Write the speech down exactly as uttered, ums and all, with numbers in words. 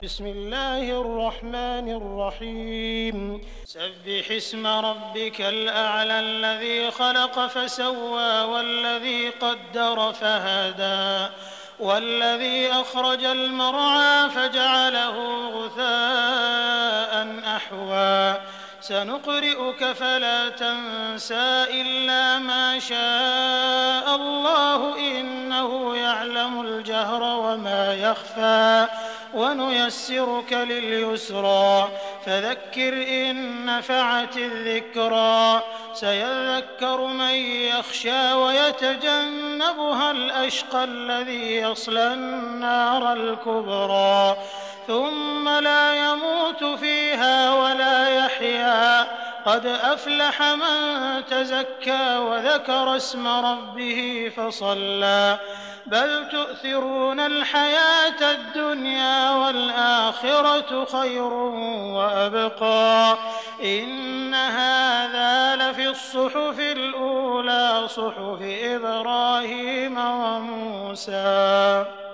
بسم الله الرحمن الرحيم سبح اسم ربك الأعلى الذي خلق فسوى والذي قدر فهدى والذي أخرج المرعى فجعله غثاء أحوى سنقرئك فلا تنسى إلا ما شاء الله إنه يعلم الجهر وما يخفى ونيسرك لليسرى فذكر إن نفعت الذكرى سيذكر من يخشى ويتجنبها الأشقى الذي يصلى النار الكبرى ثم لا يموت فيها ولا يحيا قد أفلح من تزكى وذكر اسم ربه فصلى بل تؤثرون الحياة الدنيا والآخرة خير وأبقى إن هذا لفي الصحف الأولى صحف إبراهيم وموسى.